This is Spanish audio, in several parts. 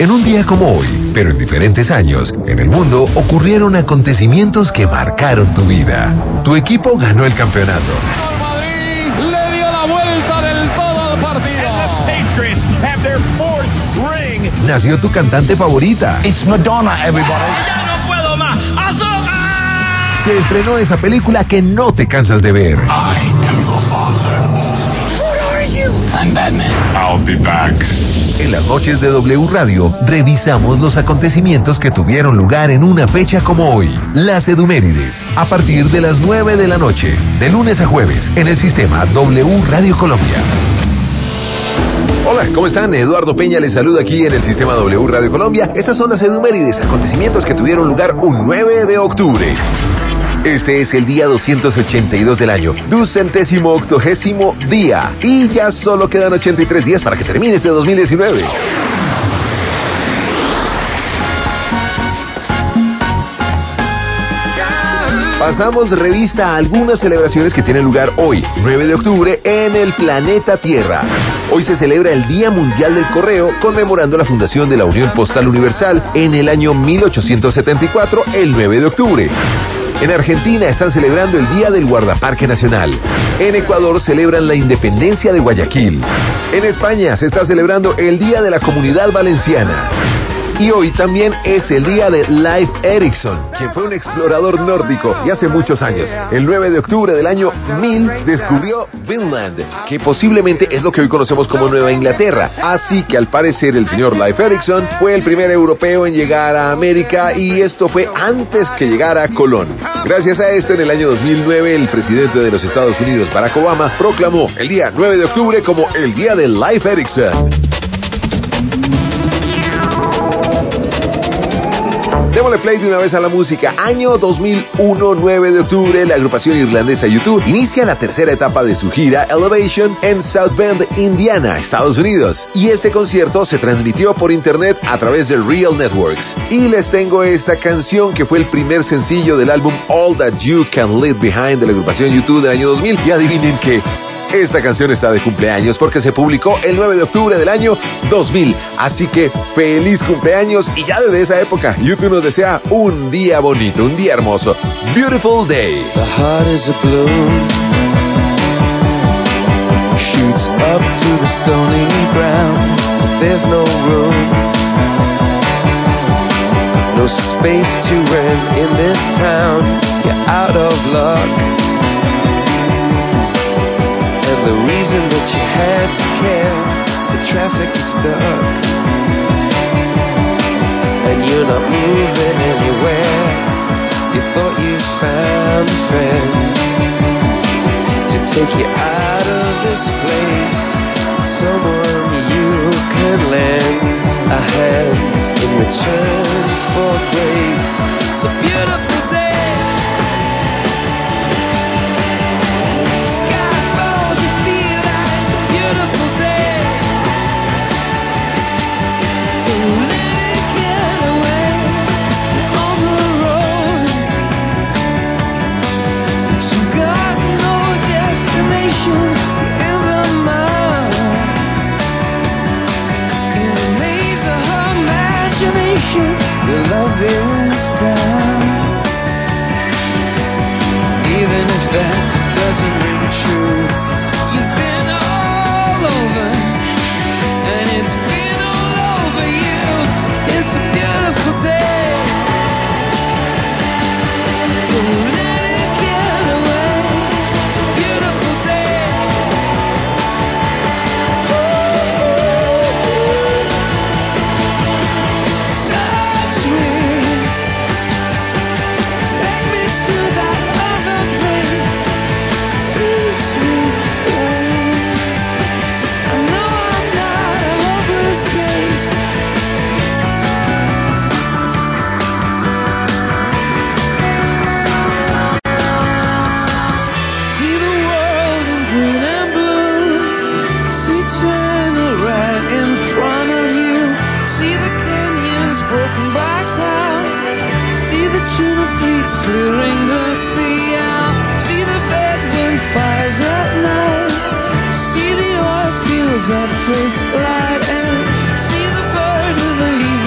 En un día como hoy, pero en diferentes años, en el mundo ocurrieron acontecimientos que marcaron tu vida. Tu equipo ganó el campeonato. El Madrid le dio la vuelta del todo al partido. Patriots have their fourth ring. Nació tu cantante favorita. It's Madonna, everybody. ¡Ya no puedo más! ¡Azúcar! Se estrenó esa película que no te cansas de ver. I am your father. What are you? I'm Batman. I'll be back. En las noches de W Radio, revisamos los acontecimientos que tuvieron lugar en una fecha como hoy. Las Edumérides, a partir de las 9 de la noche, de lunes a jueves, en el sistema W Radio Colombia. Hola, ¿cómo están? Eduardo Peña les saluda aquí en el sistema W Radio Colombia. Estas son las Edumérides, acontecimientos que tuvieron lugar un 9 de octubre. Este es el día 282 del año, 280º día, y ya solo quedan 83 días para que termine este 2019. Pasamos revista a algunas celebraciones que tienen lugar hoy, 9 de octubre, en el planeta Tierra. Hoy se celebra el Día Mundial del Correo, conmemorando la fundación de la Unión Postal Universal en el año 1874, el 9 de octubre. En Argentina están celebrando el Día del Guardaparque Nacional. En Ecuador celebran la independencia de Guayaquil. En España se está celebrando el Día de la Comunidad Valenciana. Y hoy también es el día de Leif Erikson, quien fue un explorador nórdico y hace muchos años, el 9 de octubre del año 1000, descubrió Vinland, que posiblemente es lo que hoy conocemos como Nueva Inglaterra. Así que al parecer el señor Leif Erikson fue el primer europeo en llegar a América, y esto fue antes que llegara Colón. Gracias a esto, en el año 2009, el presidente de los Estados Unidos, Barack Obama, proclamó el día 9 de octubre como el día de Leif Erikson. Démosle play de una vez a la música. Año 2001, 9 de octubre, la agrupación irlandesa U2 inicia la tercera etapa de su gira Elevation en South Bend, Indiana, Estados Unidos. Y este concierto se transmitió por internet a través de Real Networks. Y les tengo esta canción que fue el primer sencillo del álbum All That You Can Leave Behind de la agrupación U2 del año 2000. Y adivinen qué. Esta canción está de cumpleaños porque se publicó el 9 de octubre del año 2000. Así que feliz cumpleaños, y ya desde esa época YouTube nos desea un día bonito, un día hermoso. Beautiful day. The heart is a balloon, shoots up to the stony ground. There's no room, no space to rent in this town. You're out of luck. And the reason that you had to care, the traffic is stuck, and you're not moving anywhere. You thought you found a friend to take you out of this place, someone you can lend a hand in return for grace. It's a beautiful day. Your love is down. Even if that doesn't ring true, you've been all over, and it's been all over you. It's a beautiful day. So let it get away. It's a beautiful day. Clearing the sea out, see the bedroom fires at night, see the oil fields at first light, and see the birds with the leaves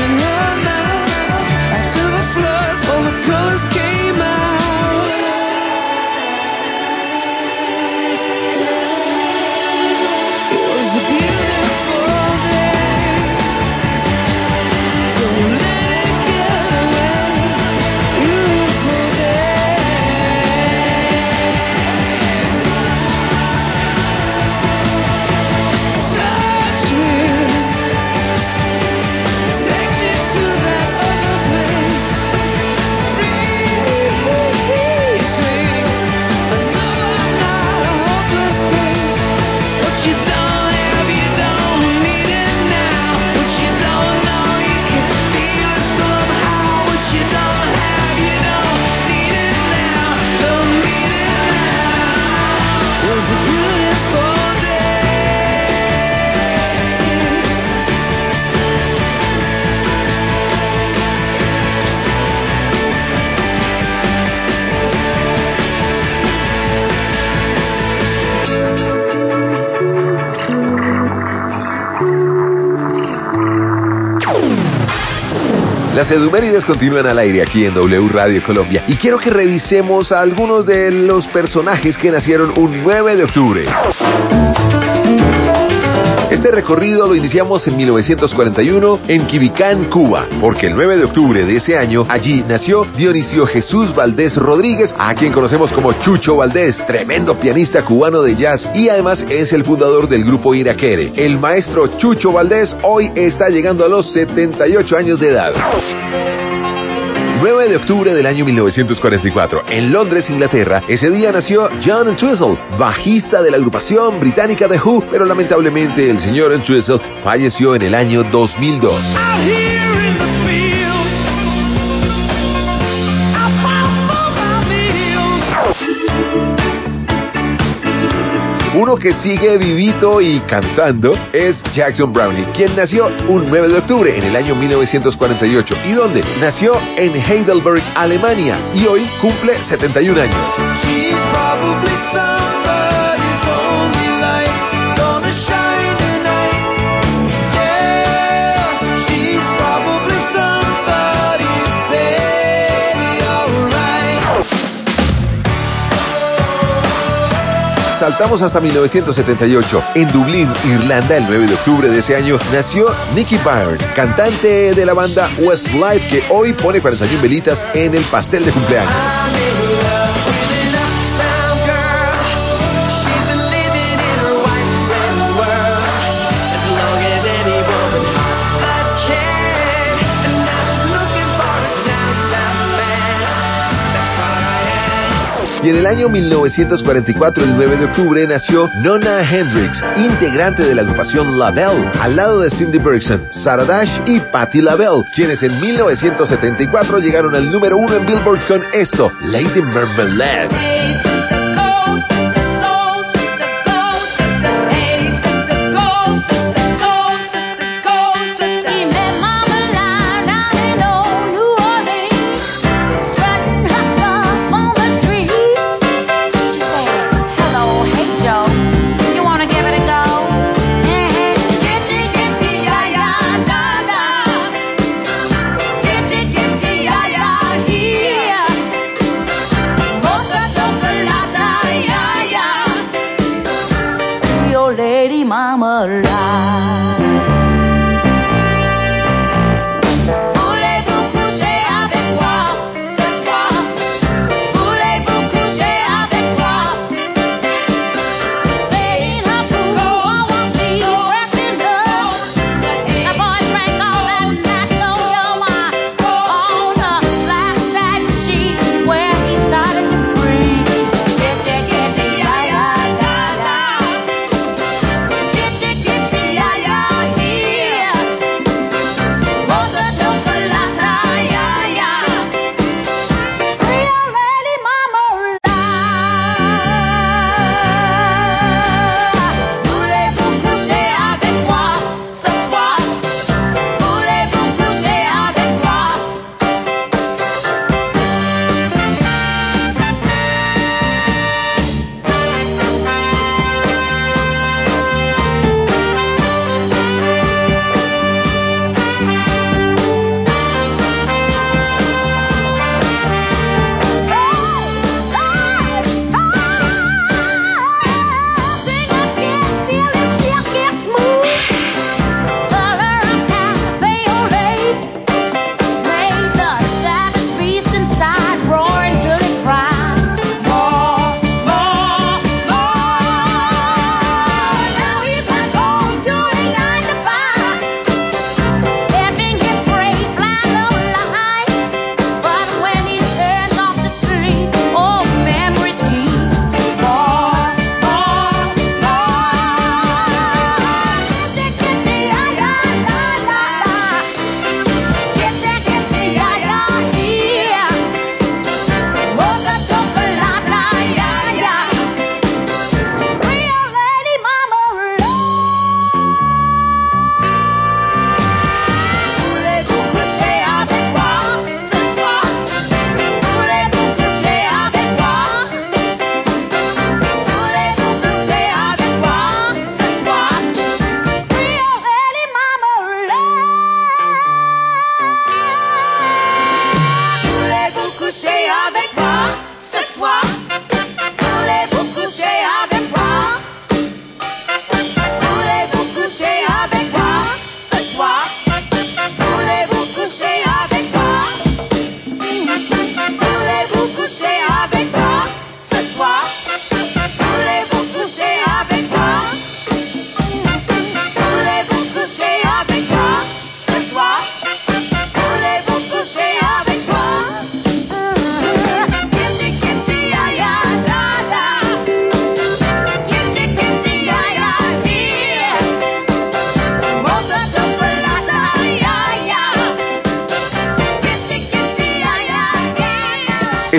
Las Edumérides continúan al aire aquí en W Radio Colombia y quiero que revisemos a algunos de los personajes que nacieron un 9 de octubre. Este recorrido lo iniciamos en 1941 en Quibicán, Cuba, porque el 9 de octubre de ese año allí nació Dionisio Jesús Valdés Rodríguez, a quien conocemos como Chucho Valdés, tremendo pianista cubano de jazz y además es el fundador del grupo Iraquere. El maestro Chucho Valdés hoy está llegando a los 78 años de edad. 9 de octubre del año 1944, en Londres, Inglaterra, ese día nació John Entwistle, bajista de la agrupación británica The Who, pero lamentablemente el señor Entwistle falleció en el año 2002. Uno que sigue vivito y cantando es Jackson Browne, quien nació un 9 de octubre en el año 1948. ¿Y dónde? Nació en Heidelberg, Alemania, y hoy cumple 71 años. Saltamos hasta 1978. En Dublín, Irlanda, el 9 de octubre de ese año, nació Nicky Byrne, cantante de la banda Westlife, que hoy pone 41 velitas en el pastel de cumpleaños. Y en el año 1944, el 9 de octubre, nació Nona Hendrix, integrante de la agrupación LaBelle, al lado de Cindy Bergson, Sarah Dash y Patti LaBelle, quienes en 1974 llegaron al número 1 en Billboard con esto, Lady Marmalade.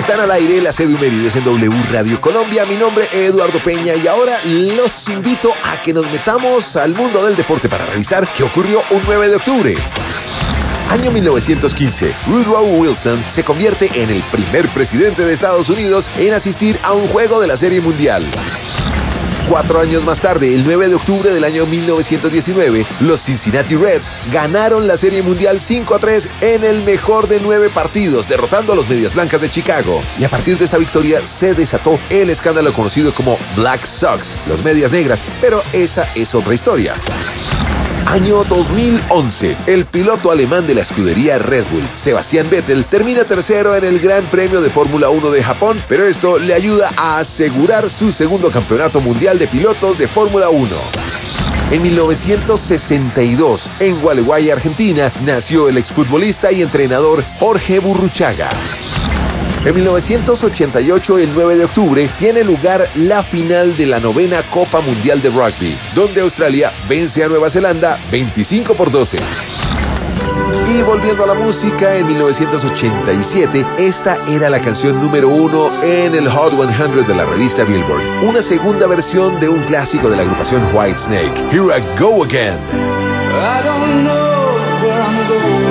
Están al aire las efemérides en W Radio Colombia. Mi nombre es Eduardo Peña y ahora los invito a que nos metamos al mundo del deporte para revisar qué ocurrió un 9 de octubre. Año 1915, Woodrow Wilson se convierte en el primer presidente de Estados Unidos en asistir a un juego de la Serie Mundial. 4 años más tarde, el 9 de octubre del año 1919, los Cincinnati Reds ganaron la Serie Mundial 5-3 en el mejor de 9 partidos, derrotando a los Medias Blancas de Chicago. Y a partir de esta victoria se desató el escándalo conocido como Black Sox, los Medias Negras, pero esa es otra historia. Año 2011, el piloto alemán de la escudería Red Bull, Sebastian Vettel, termina tercero en el Gran Premio de Fórmula 1 de Japón, pero esto le ayuda a asegurar su segundo campeonato mundial de pilotos de Fórmula 1. En 1962, en Gualeguay, Argentina, nació el exfutbolista y entrenador Jorge Burruchaga. En 1988, el 9 de octubre, tiene lugar la final de la 9ª Copa Mundial de Rugby, donde Australia vence a Nueva Zelanda 25-12. Y volviendo a la música, en 1987, esta era la canción número 1 en el Hot 100 de la revista Billboard, una segunda versión de un clásico de la agrupación Whitesnake, Here I Go Again. I don't know where I'm going.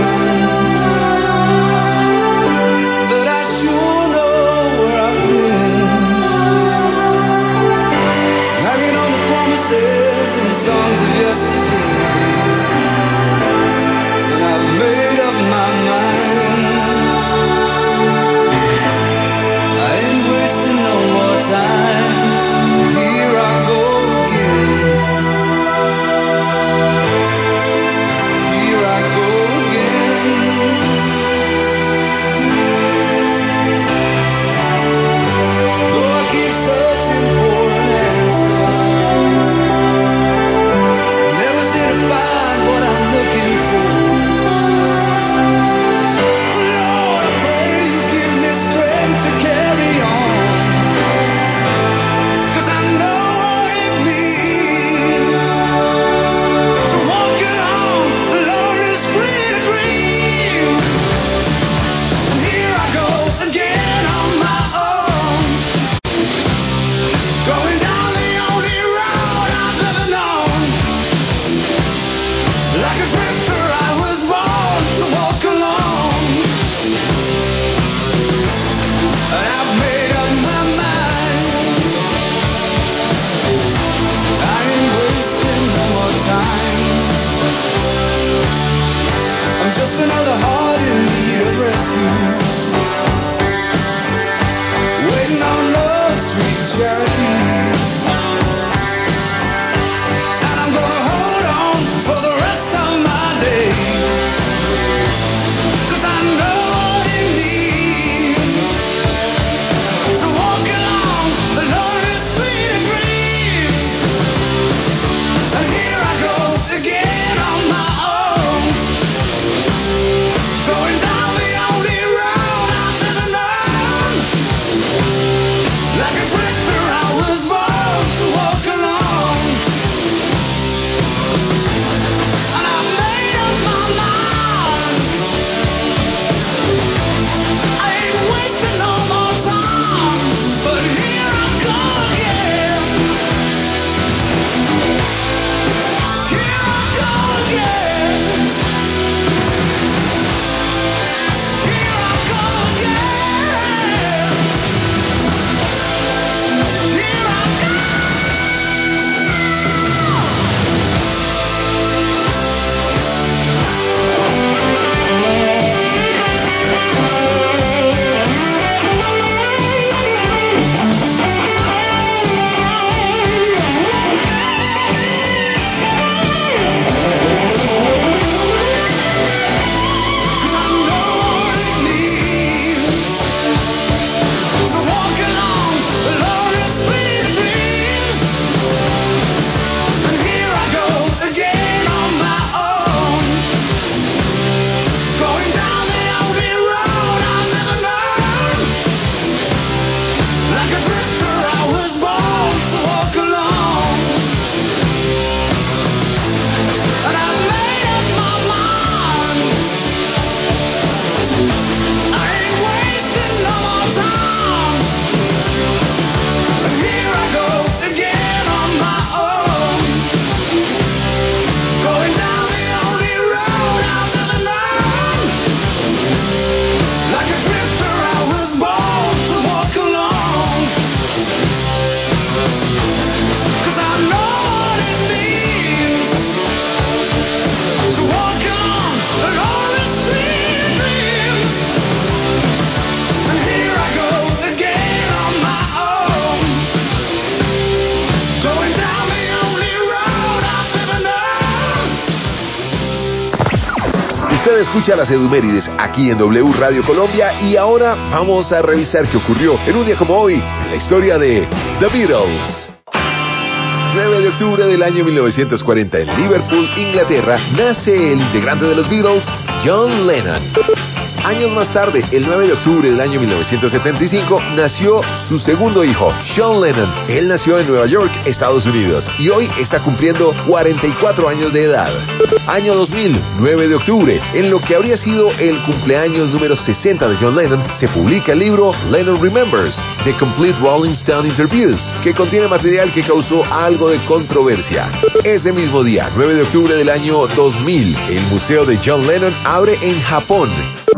Usted escucha las Edumérides aquí en W Radio Colombia y ahora vamos a revisar qué ocurrió en un día como hoy en la historia de The Beatles. 9 de octubre del año 1940 en Liverpool, Inglaterra, nace el integrante de los Beatles, John Lennon. Años más tarde, el 9 de octubre del año 1975, nació su segundo hijo, Sean Lennon. Él nació en Nueva York, Estados Unidos, y hoy está cumpliendo 44 años de edad. Año 2000, 9 de octubre, en lo que habría sido el cumpleaños número 60 de John Lennon, se publica el libro Lennon Remembers, The Complete Rolling Stone Interviews, que contiene material que causó algo de controversia. Ese mismo día, 9 de octubre del año 2000, el Museo de John Lennon abre en Japón.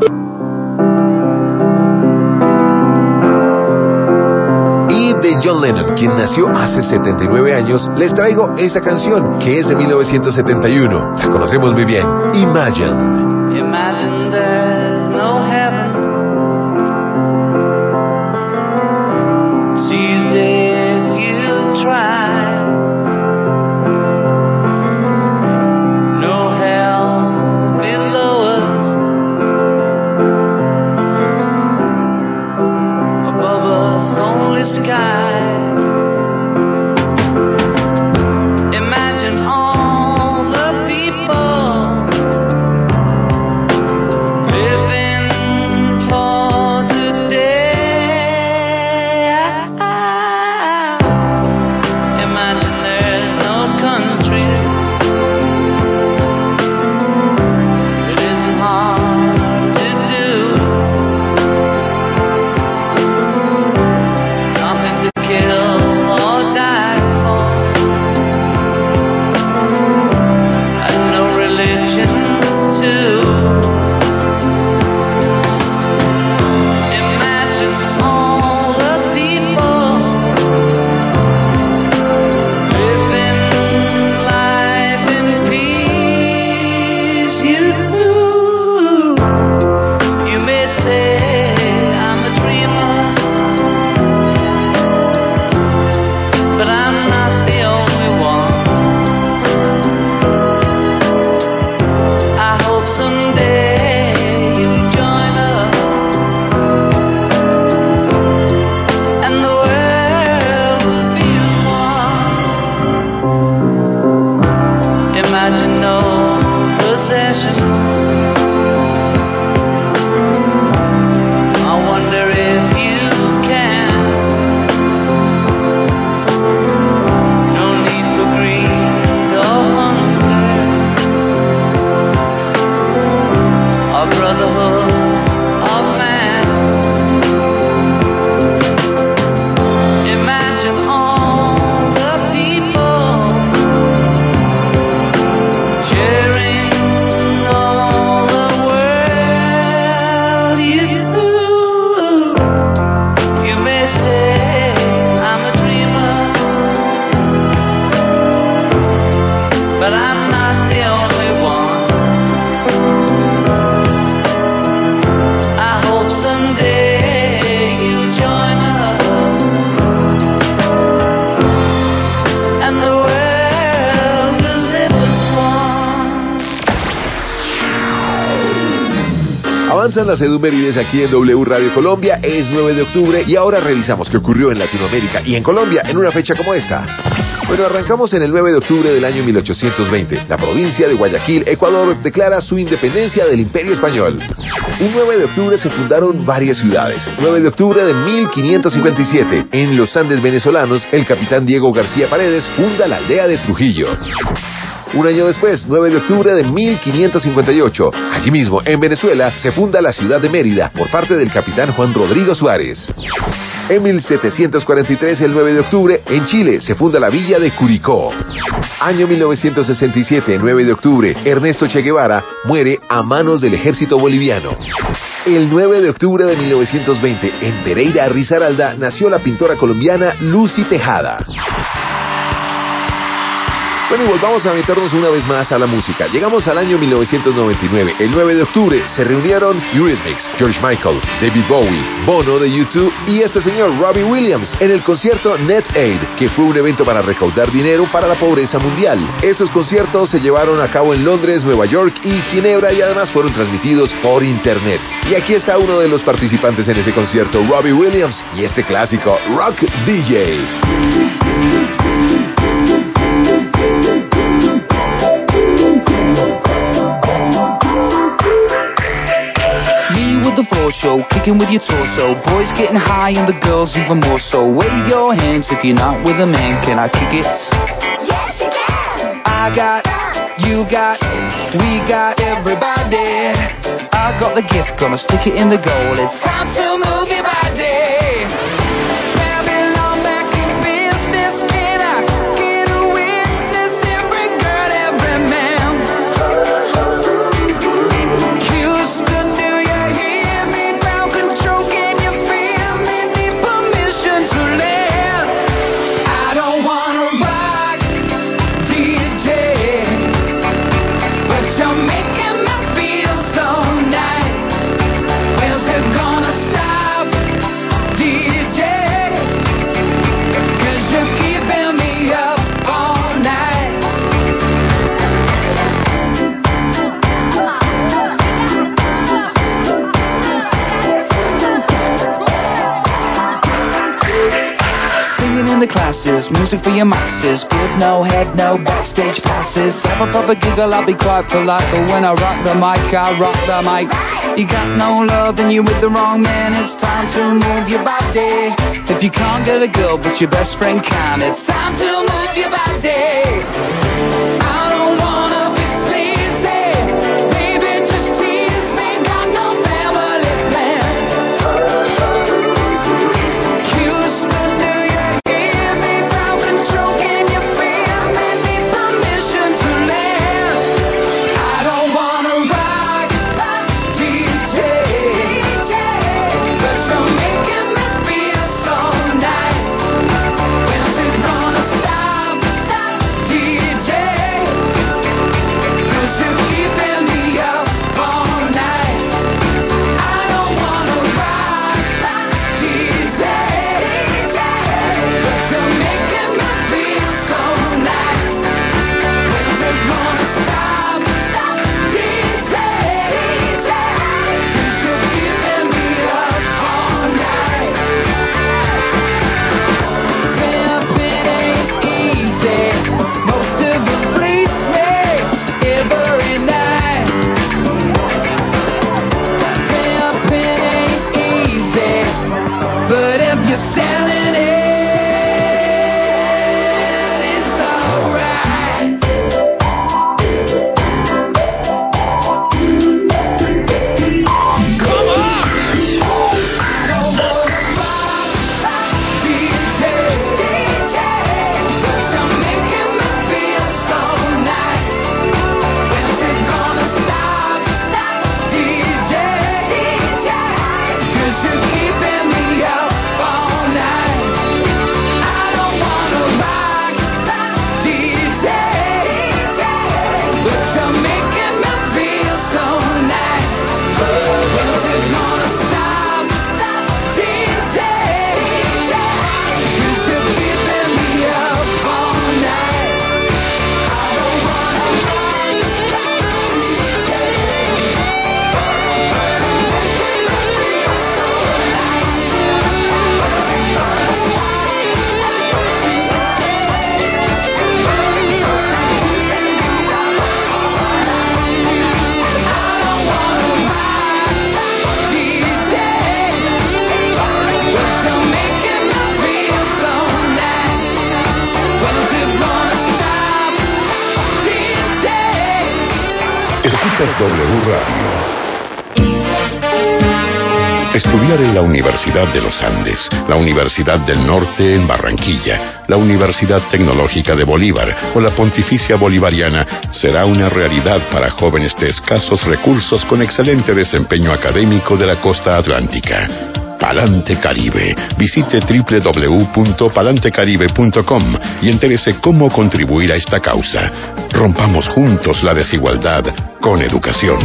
De John Lennon, quien nació hace 79 años, les traigo esta canción, que es de 1971. La conocemos muy bien, Imagine. Imagine there's no heaven. It's easy if you try. No hell below us. Above us only sky. Avanzan las Edumérides aquí en W Radio Colombia, es 9 de octubre y ahora revisamos qué ocurrió en Latinoamérica y en Colombia en una fecha como esta. Bueno, arrancamos en el 9 de octubre del año 1820. La provincia de Guayaquil, Ecuador, declara su independencia del Imperio Español. Un 9 de octubre se fundaron varias ciudades. 9 de octubre de 1557, en los Andes venezolanos, el capitán Diego García Paredes funda la aldea de Trujillo. Un año después, 9 de octubre de 1558, allí mismo, en Venezuela, se funda la ciudad de Mérida por parte del capitán Juan Rodrigo Suárez. En 1743, el 9 de octubre, en Chile, se funda la villa de Curicó. Año 1967, 9 de octubre, Ernesto Che Guevara muere a manos del ejército boliviano. El 9 de octubre de 1920, en Pereira, Risaralda, nació la pintora colombiana Lucy Tejada. Bueno, y volvamos a meternos una vez más a la música. Llegamos al año 1999. El 9 de octubre se reunieron Eurythmics, George Michael, David Bowie, Bono de U2 y este señor Robbie Williams en el concierto Net Aid, que fue un evento para recaudar dinero para la pobreza mundial. Estos conciertos se llevaron a cabo en Londres, Nueva York y Ginebra y además fueron transmitidos por internet. Y aquí está uno de los participantes en ese concierto, Robbie Williams, y este clásico, Rock DJ. The floor show, kicking with your torso. Boys getting high and the girls even more so. Wave your hands if you're not with a man. Can I kick it? Yes, you can. I got, you got, we got everybody. I got the gift, gonna stick it in the goal. It's time to move your body. Babylon back in business. Can I get a witness? Every girl, every man. Houston, do you hear me? Ground control, can you feel me? Need permission to live. I don't wanna rock, DJ, but you're making me feel so nice. When's it gonna stop, DJ? 'Cause you're keeping me up all night. Singing in the classes, music for your masses. Give no head, no backstage passes. Have a proper giggle, I'll be quite polite. But when I rock the mic, I rock the mic. You got no love, then you're with the wrong man. It's time to move your body. If you can't get a girl, but your best friend can, it's time to move your body. I don't wanna be sleazy. Baby, just tease me. Got no family plan. Houston, do you hear me? Ground control, can you feel me? Need permission to live. I don't wanna rock, DJ, but you're making me feel so nice. When's it gonna stop, DJ? 'Cause you're keeping me up all night. I don't wanna rock, DJ, but you're making me feel so nice. When's it gonna stop, DJ? 'Cause you're keeping me up all night. Pimpin' ain't easy. Most of it bleeds me every night. Pimpin' ain't easy, but if you're selling it, it's alright. Come on! I don't wanna rock, DJ, but you're making me feel so nice. When's it gonna stop, DJ? 'Cause you're keeping me up all night. I don't wanna rock, DJ, but you're making me feel so nice. When's it gonna stop, DJ? 'Cause you're keeping me up all night. I don't wanna rock, Escuchas W Radio. Estudiar en la Universidad de los Andes, la Universidad del Norte en Barranquilla, la Universidad Tecnológica de Bolívar o la Pontificia Bolivariana será una realidad para jóvenes de escasos recursos con excelente desempeño académico de la costa atlántica. Palante Caribe. Visite www.palantecaribe.com y entérese cómo contribuir a esta causa. Rompamos juntos la desigualdad con educación.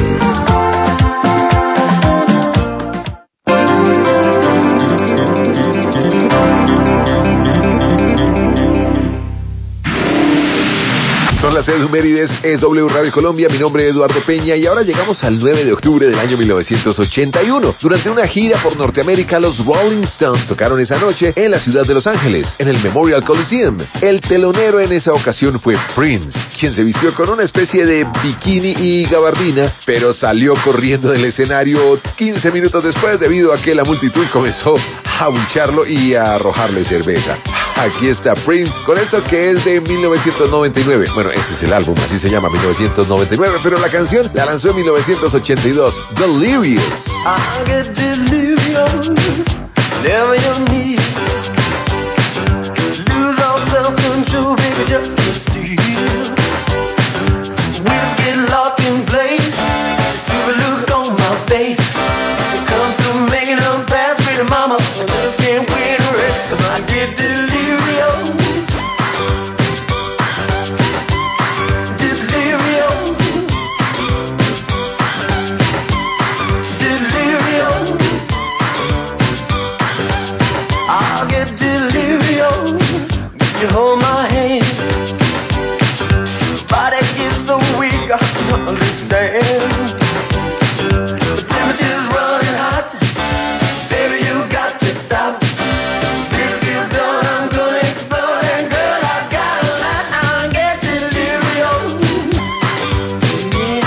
Son las efemérides, es W Radio Colombia, mi nombre es Eduardo Peña y ahora llegamos al 9 de octubre del año 1981. Durante una gira por Norteamérica, los Rolling Stones tocaron esa noche en la ciudad de Los Ángeles, en el Memorial Coliseum. El telonero en esa ocasión fue Prince, quien se vistió con una especie de bikini y gabardina, pero salió corriendo del escenario 15 minutos después debido a que la multitud comenzó a abucharlo y a arrojarle cerveza. Aquí está Prince con esto que es de 1999. Bueno, ese es el álbum, así se llama, 1999, pero la canción la lanzó en 1982, Delirious. I get delirious, never you need. Lose all self-control, baby, just to steal. We'll get locked in place, stupid look on my face. It comes to making them pass me to mama, I just can't wait to rest, 'cause I get delirious. You hold my hand, body gets so weak, I don't understand. The temperature's running hot, baby, you got to stop. This feels done, I'm gonna explode, and girl, I got a lot, I get delirious. Yeah,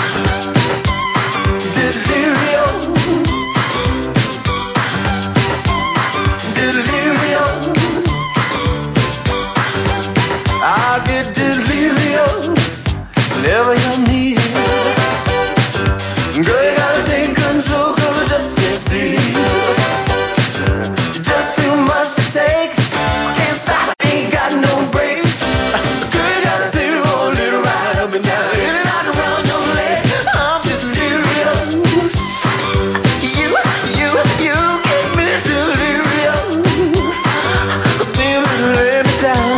delirious. Delirious. I get delirious, never you need. Girl, you gotta take control, 'cause I just can't sleep. Just too much to take, can't stop, ain't got no brakes. Girl, you gotta do a little ride up and down, in and out around your legs. I'm just delirious. You get me delirious. Baby, let me down.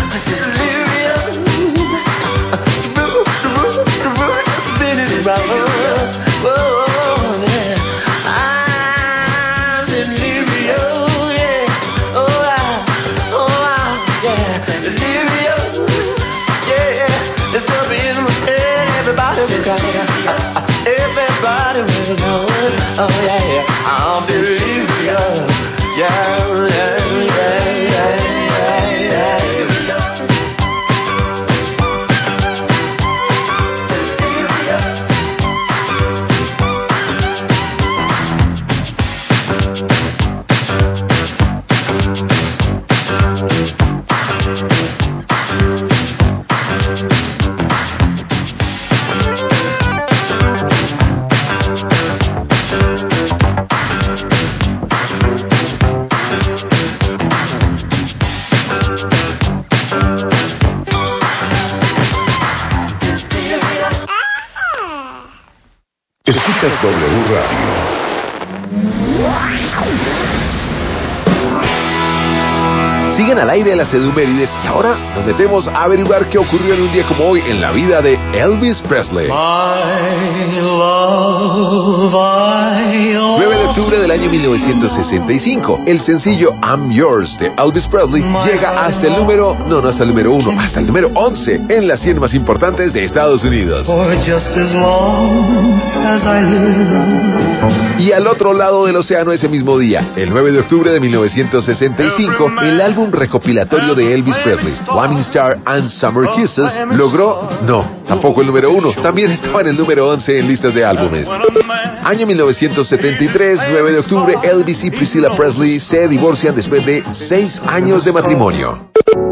Everybody will know it. Oh yeah, I'm delirious. Yeah, yeah, yeah, yeah, yeah, yeah. Escuchas W Radio. Siguen al aire las edumérides y ahora nos metemos a averiguar qué ocurrió en un día como hoy en la vida de Elvis Presley. 9 de octubre del año 1965, el sencillo I'm Yours de Elvis Presley llega hasta el número 1, hasta el número 11 en las 100 más importantes de Estados Unidos. Y al otro lado del océano ese mismo día, el 9 de octubre de 1965, el álbum recopilatorio de Elvis Presley, Flaming Star and Summer Kisses, logró, tampoco el número 1, también estaba en el número 11 en listas de álbumes. Año 1973, 9 de octubre, Elvis y Priscilla Presley se divorcian después de 6 años de matrimonio.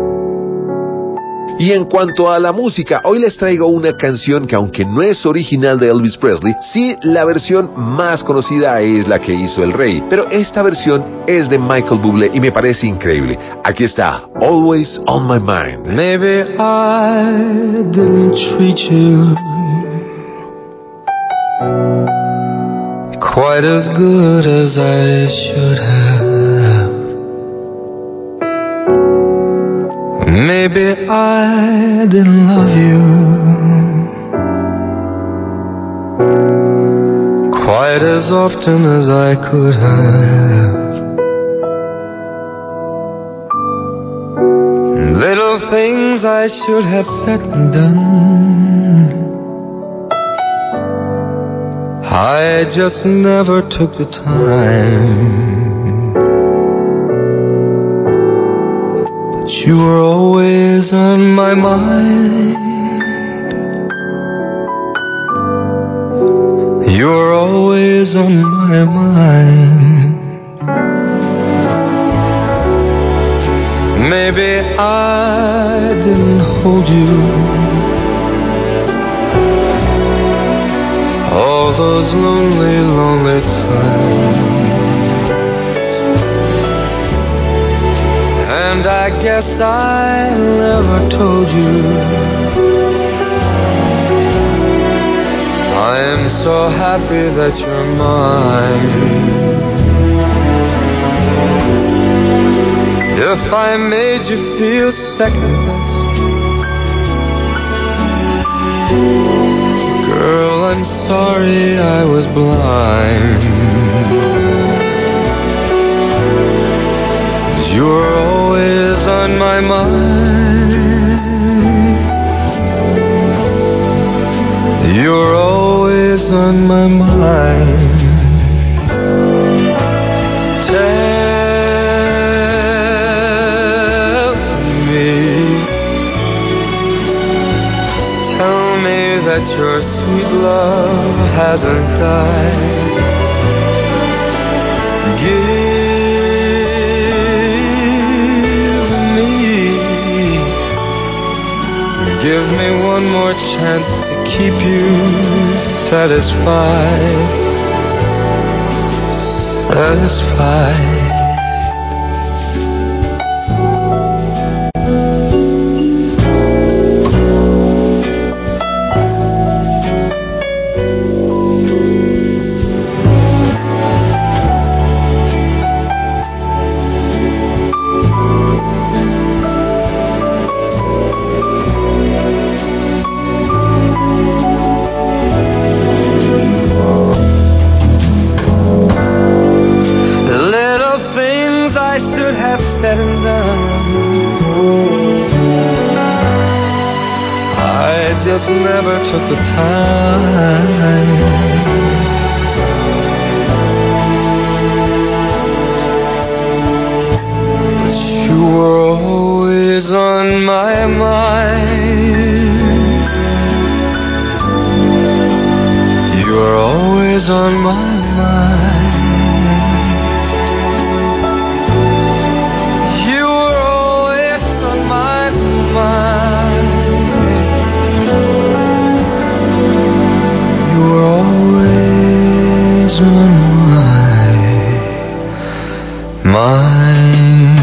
Y en cuanto a la música, hoy les traigo una canción que, aunque no es original de Elvis Presley, sí la versión más conocida es la que hizo el rey. Pero esta versión es de Michael Bublé y me parece increíble. Aquí está, Always on My Mind. Maybe I didn't treat you quite as good as I should have. Maybe I didn't love you quite as often as I could have. Little things I should have said and done, I just never took the time. But you were always on my mind. You were always on my mind. Maybe I didn't hold you all those lonely, lonely times. And I guess I never told you I am so happy that you're mine. If I made you feel second best, girl, I'm sorry I was blind. You were always on my mind. You were always on my mind. Tell me that your sweet love hasn't died. Give me one more chance to keep you satisfied. Satisfied. Just never took the time. But you were always on my mind. You were always on my mind. You were always on my mind. You were always on my mind.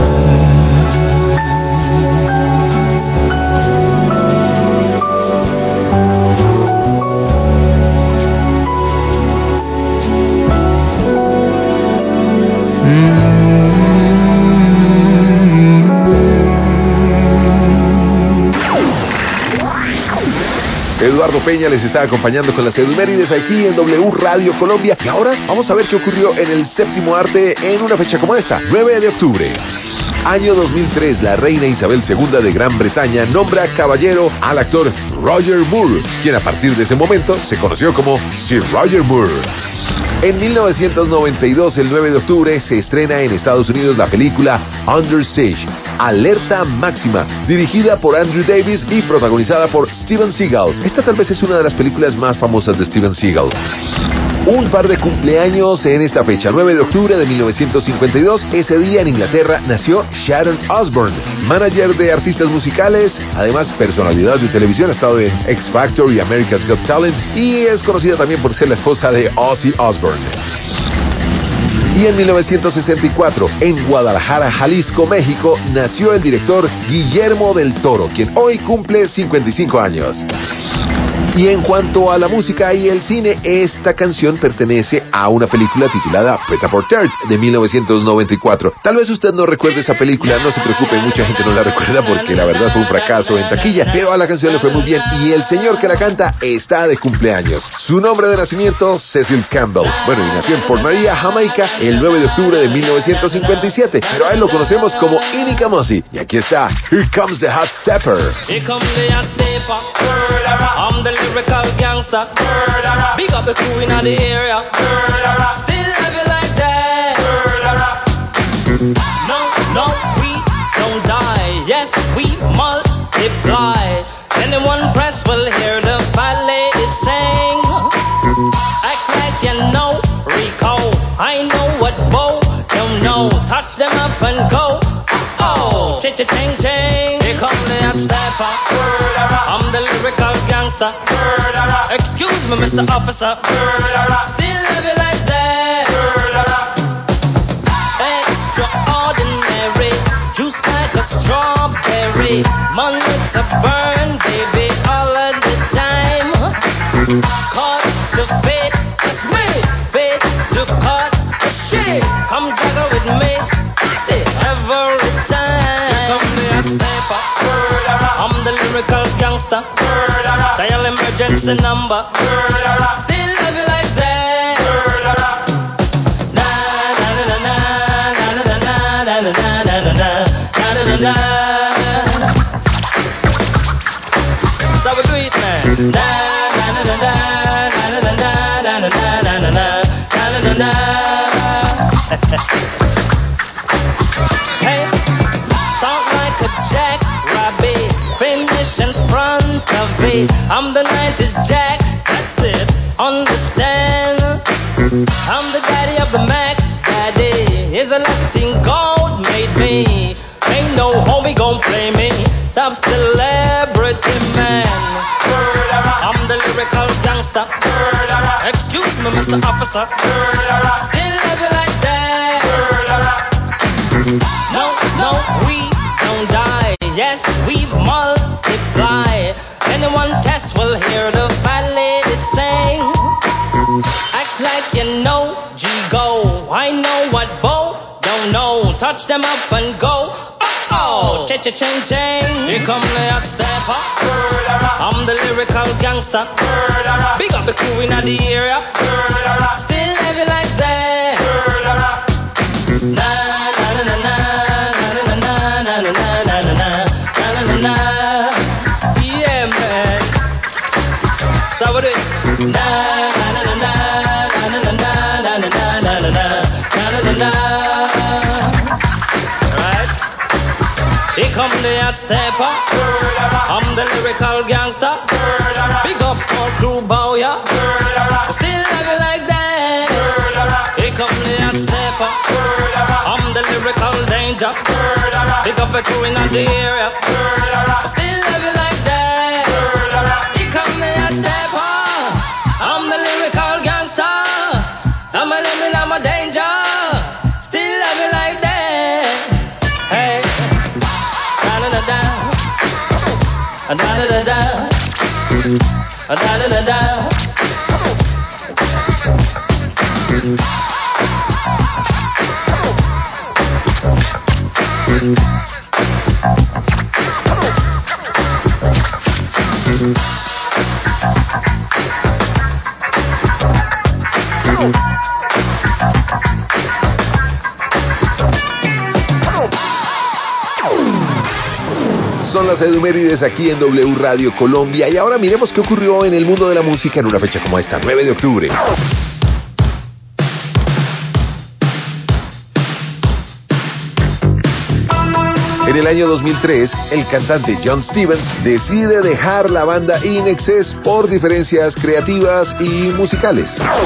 Eduardo Peña les está acompañando con las efemérides aquí en W Radio Colombia. Y ahora vamos a ver qué ocurrió en el séptimo arte en una fecha como esta, 9 de octubre. Año 2003, la reina Isabel II de Gran Bretaña nombra caballero al actor Roger Moore, quien a partir de ese momento se conoció como Sir Roger Moore. En 1992, el 9 de octubre, se estrena en Estados Unidos la película Under Siege, Alerta Máxima, dirigida por Andrew Davis y protagonizada por Steven Seagal. Esta tal vez es una de las películas más famosas de Steven Seagal. Un par de cumpleaños en esta fecha, 9 de octubre de 1952. Ese día en Inglaterra nació Sharon Osbourne, manager de artistas musicales, además personalidad de televisión, ha estado en X Factor y America's Got Talent y es conocida también por ser la esposa de Ozzy Osbourne. Y en 1964, en Guadalajara, Jalisco, México, nació el director Guillermo del Toro, quien hoy cumple 55 años. Y en cuanto a la música y el cine, esta canción pertenece a una película titulada Pret-a-Porter de 1994. Tal vez usted no recuerde esa película, no se preocupe, mucha gente no la recuerda porque la verdad fue un fracaso en taquilla, pero a la canción le fue muy bien y el señor que la canta está de cumpleaños. Su nombre de nacimiento, Cecil Campbell. Bueno, y nació en Port Maria, Jamaica, el 9 de octubre de 1957, pero a él lo conocemos como Ini Kamosi. Y aquí está, Here Comes the Hot Stepper. Here comes the hot stepper. I'm the lyrical gangster. Big up the crew in the area. Still love you like that. No, we don't die. Yes, we multiply. Anyone press will hear the fat lady sing. Act like you know Rico. I know what Bo don't know. Touch them up and go. Oh, cha-cha-ching-ching. Here comes the hot stepper. I'm the lyrical gangster. Excuse me, Mr. Officer. Still love you like that. Extraordinary. Juice like a strawberry. Money to burn, baby, all of the time. Caught the fate, that's me. Fate to cut the shit. Come juggle with me. Every time. Here come the hot stepper. I'm the lyrical gangster. Dial emergency number. Still love you like that. Na na na na na na na na na na na na na. So we do it, man. Na na na na na na na na na na na na na. Hey, sound like a jackrabbit. Finish in front of it. I'm the 90s Jack, that's it, understand. I'm the daddy of the Mac, daddy is a Latin gold made me. Ain't no homie gon' play me, top celebrity man. I'm the lyrical gangster. Excuse me, Mr. Officer. Still love you like that. No, we don't die. Yes, we multiply. Anyone test will hear the fat lady sing. Act like you know G-Go. I know what Bo don't know. Touch them up and go. Oh, cha-cha-ching-ching. Here come the hot stepper. I'm the lyrical gangster. Big up the crew in the area. Still love you like that. Na na na na na na na na na na na na na. Yeah, man. So what it? Na na na na na na na na na na na na na. Right? Here come the hot stepper. I'm the lyrical gangster. Big up for crew bow, yeah. Still love you like that. Here come the hot stepper. I'm the lyrical danger. Big up the crew in the area. Still love you like that. Here come the hot stepper. I'm the lyrical gangster. I'm a living, I'm a danger. Still love you like that. Hey, da da da da, da da da da, da da da da. Son las Edumérides aquí en W Radio Colombia y ahora miremos qué ocurrió en el mundo de la música en una fecha como esta, 9 de octubre. En el año 2003, el cantante John Stevens decide dejar la banda In Excess por diferencias creativas y musicales.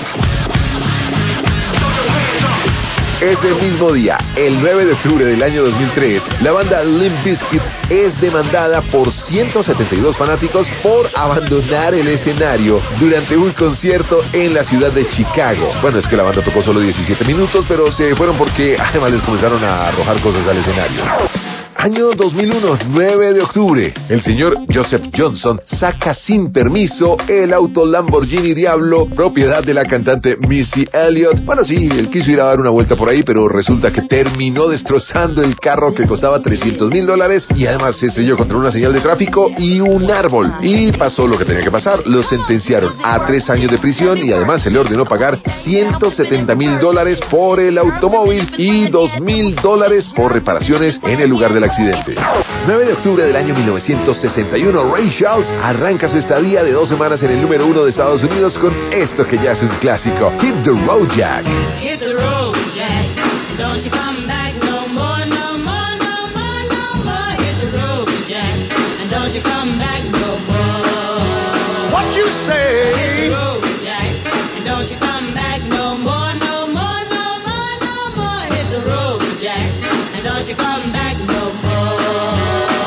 Ese mismo día, el 9 de octubre del año 2003, la banda Limp Bizkit es demandada por 172 fanáticos por abandonar el escenario durante un concierto en la ciudad de Chicago. Bueno, es que la banda tocó solo 17 minutos, pero se fueron porque además les comenzaron a arrojar cosas al escenario. Año 2001, 9 de octubre. El señor Joseph Johnson saca sin permiso el auto Lamborghini Diablo, propiedad de la cantante Missy Elliott. Bueno, sí, él quiso ir a dar una vuelta por ahí, pero resulta que terminó destrozando el carro que costaba $300,000 y además se estrelló contra una señal de tráfico y un árbol. Y pasó lo que tenía que pasar. Lo sentenciaron a 3 años de prisión y además se le ordenó pagar $170,000 por el automóvil y $2,000 por reparaciones en el lugar del accidente. 9 de octubre del año 1961, Ray Charles arranca su estadía de 2 semanas en el número 1 de Estados Unidos con esto que ya es un clásico, Hit the Road Jack. Hit the road, Jack. Don't you come back no more, no more, no more, no more. Hit the road, Jack. And don't you come back no more. What you say? Hit the road, Jack. And don't you come back no more, no more, no more, no more. Hit the road, Jack. And don't you come back no more.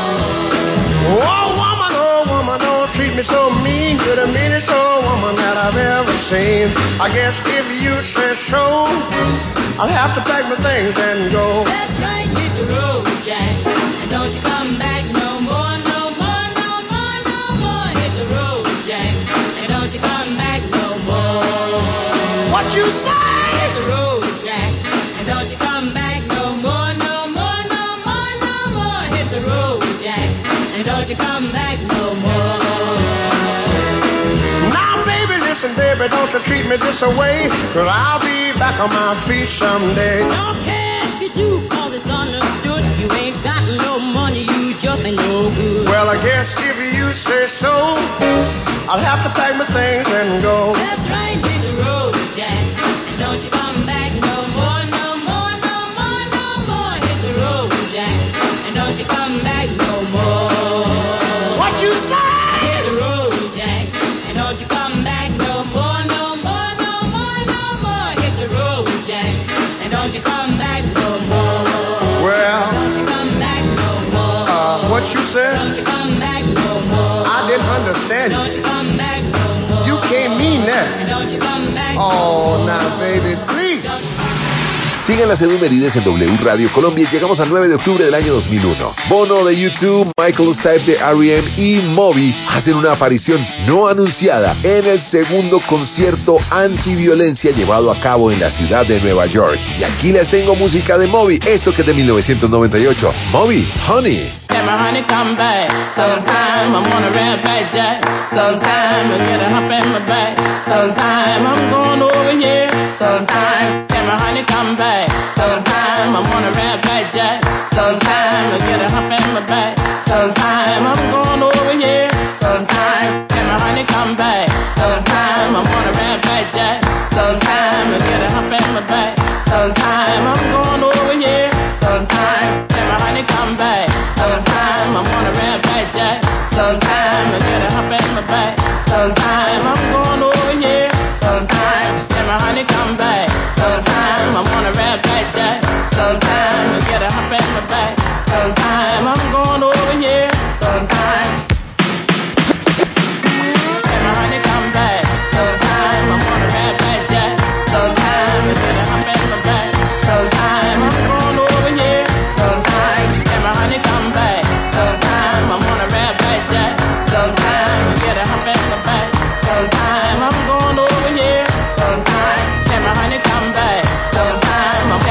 Oh woman, don't treat me so mean. You're the meanest old woman that I've ever seen. I guess if you say so, I'll have to pack my things and go. That's right, hit the road, Jack. And don't you come back no more, no more, no more, no more. Hit the road, Jack. And don't you come back no more. What you say? Hit the road, Jack. And don't you come back no more, no more, no more, no more. Hit the road, Jack. And don't you come back no more. Now, baby, listen, baby, don't you treat me this away, 'cause I'll be back on my feet someday. Don't care if you do, 'cause it's understood. You ain't got no money, you just ain't no good. Well, I guess if you say so, I'll have to pack my things and go. That's right, hit the road, Jack. And don't you come back no more, no more, no more, no more. Hit the road, Jack. And don't you come back no more. What you say? Hit the road, Jack. And don't you come back no more, no more, no more, no more. Hit the road, Jack. And don't you come back no more. Well, Don't you come back no more. what you said? Don't you come back no more. I didn't understand Don't you. you come back no more. You can't mean And that. don't you come back Oh, now, baby, please. Sigan las efemérides en W Radio Colombia y llegamos al 9 de octubre del año 2001. Bono de YouTube, Michael Stipe de R.E.M. y Moby hacen una aparición no anunciada en el segundo concierto antiviolencia llevado a cabo en la ciudad de Nueva York. Y aquí les tengo música de Moby, esto que es de 1998. Moby, Honey. Can my honey come back? Sometime I'm gonna rap back Jack. Sometime I get a hop in my back. Sometime I'm going over here. Sometime can my honey come back? Sometime I'm gonna rap back Jack. Sometime I get a hop in my back. Sometime I'm going over here. Sometime can my honey come back? Sometime I'm gonna rap back Jack. Sometime I get a hop in my back. Sometime I'm going over here. Sometime can my honey come back? Sometime I'm gonna rap back Jack. Sometime I get a hop in my back. Sometime I'm going over here. Sometime can my honey come back? Sometime I'm gonna rap back Jack. Sometime I get a hop in my back. Sometime I'm going over here. Sometime can my honey come back? Sometime I'm gonna rap back Jack. Sometime I get a hop in my back. Sometime I'm going over here. Sometime can my honey come back? Sometime I'm gonna rap back Jack. Sometime I get a hop in my back. Sometime I'm going over here. Sometime can my honey come back? Sometime I'm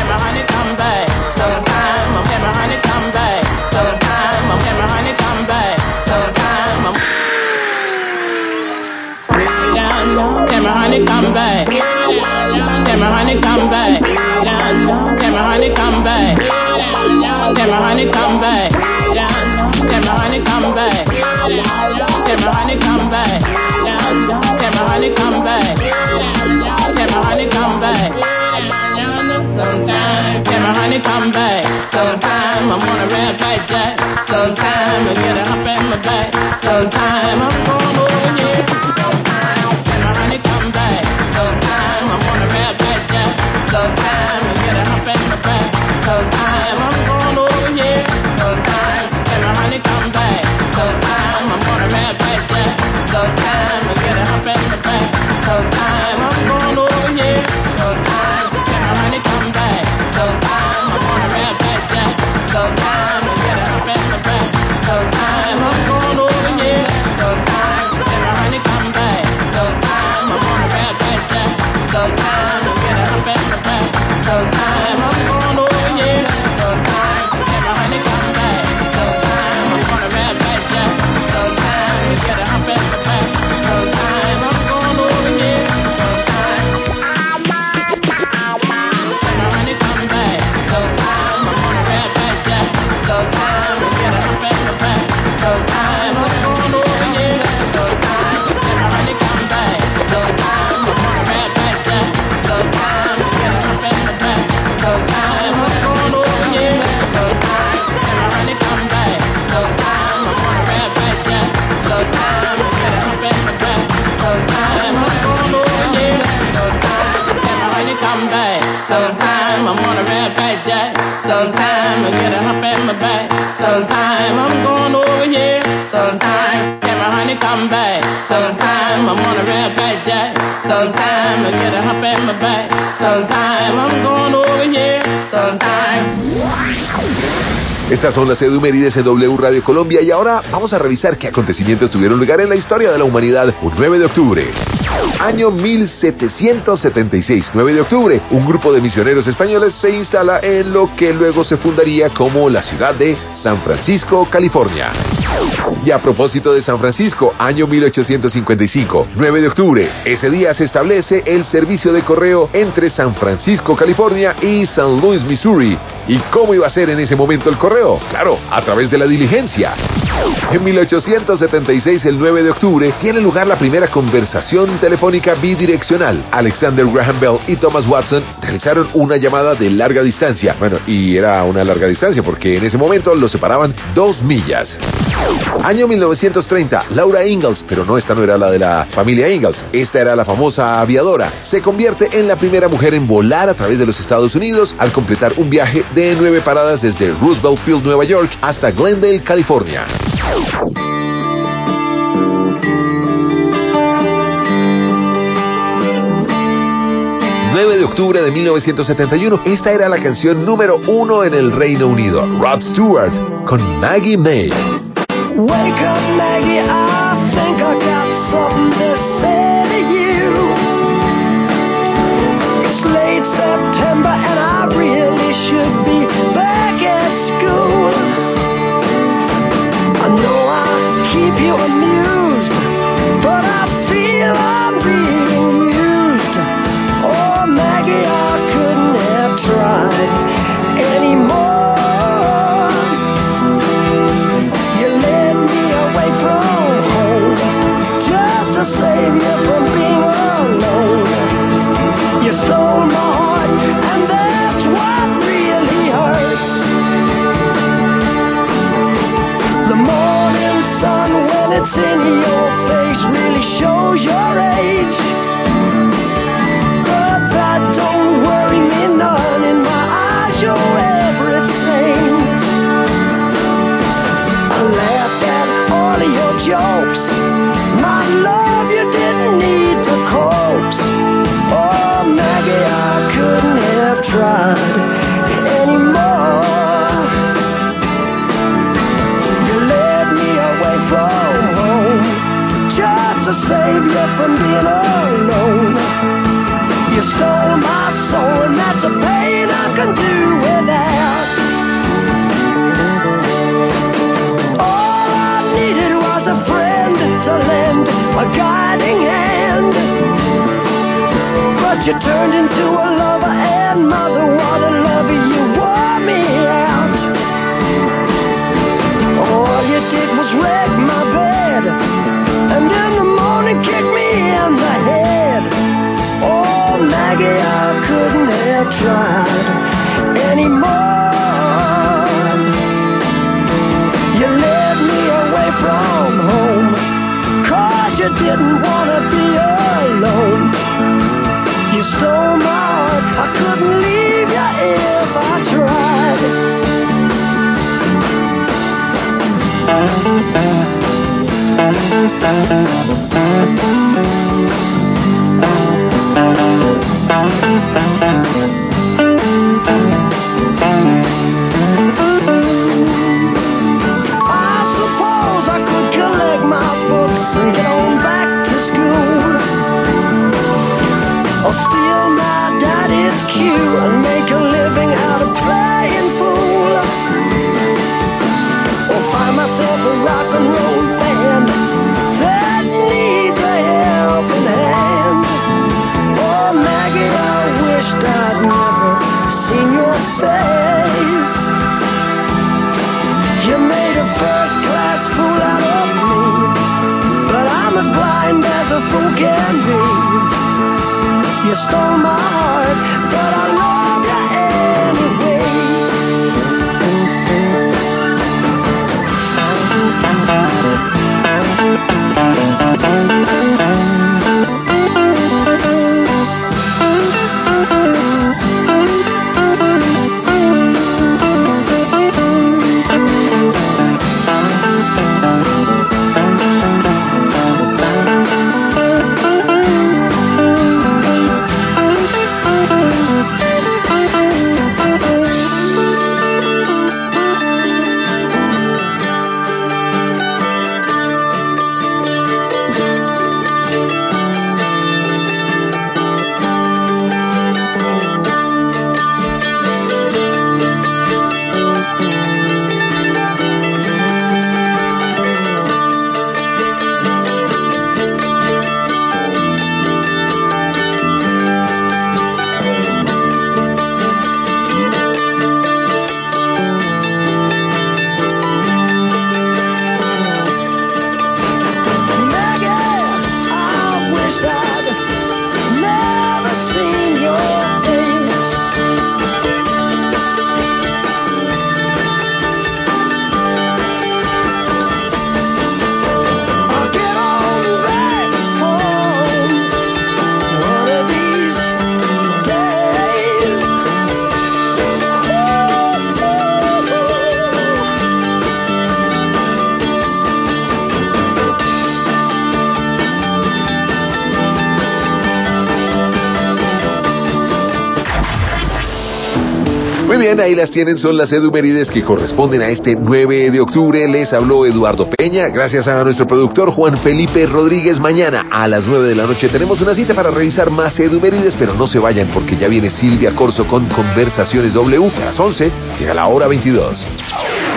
come back. Sometime I'm on a red back jack. Sometime I get a hump in my back. Sometime I'm going over here. Sometime can my honey come back. Sometime I'm on a red back jack. Sometime I get a hump in my back. Sometime I'm going over here. Sometime. Estas son las edumérides en W Radio Colombia y ahora vamos a revisar qué acontecimientos tuvieron lugar en la historia de la humanidad un 9 de octubre. Año 1776, 9 de octubre, un grupo de misioneros españoles se instala en lo que luego se fundaría como la ciudad de San Francisco, California. Y a propósito de San Francisco, año 1855, 9 de octubre, ese día se establece el servicio de correo entre San Francisco, California y San Luis, Missouri. ¿Y cómo iba a ser en ese momento el correo? Claro, a través de la diligencia. En 1876, el 9 de octubre, tiene lugar la primera conversación telefónica bidireccional. Alexander Graham Bell y Thomas Watson realizaron una llamada de larga distancia. Bueno, y era una larga distancia porque en ese momento los separaban 2 millas. Año 1930, Laura Ingalls, pero no, esta no era la de la familia Ingalls, esta era la famosa aviadora. Se convierte en la primera mujer en volar a través de los Estados Unidos al completar un viaje de 9 paradas desde Roosevelt Field, Nueva York, hasta Glendale, California. De octubre de 1971, esta era la canción número 1 en el Reino Unido, Rod Stewart con Maggie May. Wake up, Maggie, I think I got something to say to you. It's late September and I really should be back at school. I know I keep you amused, but I feel I'm being used. Oh, Maggie, I couldn't have tried anymore. You led me away from home just to save you from being alone. You stole my heart, and that's what really hurts. The morning sun, when it's in your face, really shows your age. But that don't worry me none. In my eyes, you're everything. I laughed at all of your jokes. My love, you didn't need to coax. Oh, Maggie, I couldn't have tried anymore. You led me away from home just to save you from being alone. You stole my soul, and that's a pain I can do without. All I needed was a friend to lend a guiding hand. But you turned into a lover and mother. What a lover, you wore me out. All you did was wreck my bed, and in the morning kick me in the head. Oh, Maggie, I couldn't have tried anymore. You led me away from home, 'cause you didn't want to be alone. You stole my heart, I couldn't leave you if I tried. Muy bien, ahí las tienen, son las edumérides que corresponden a este 9 de octubre. Les habló Eduardo Peña, gracias a nuestro productor Juan Felipe Rodríguez. Mañana a las 9 de la noche tenemos una cita para revisar más edumérides, pero no se vayan porque ya viene Silvia Corso con Conversaciones W. A las 11 llega la hora 22.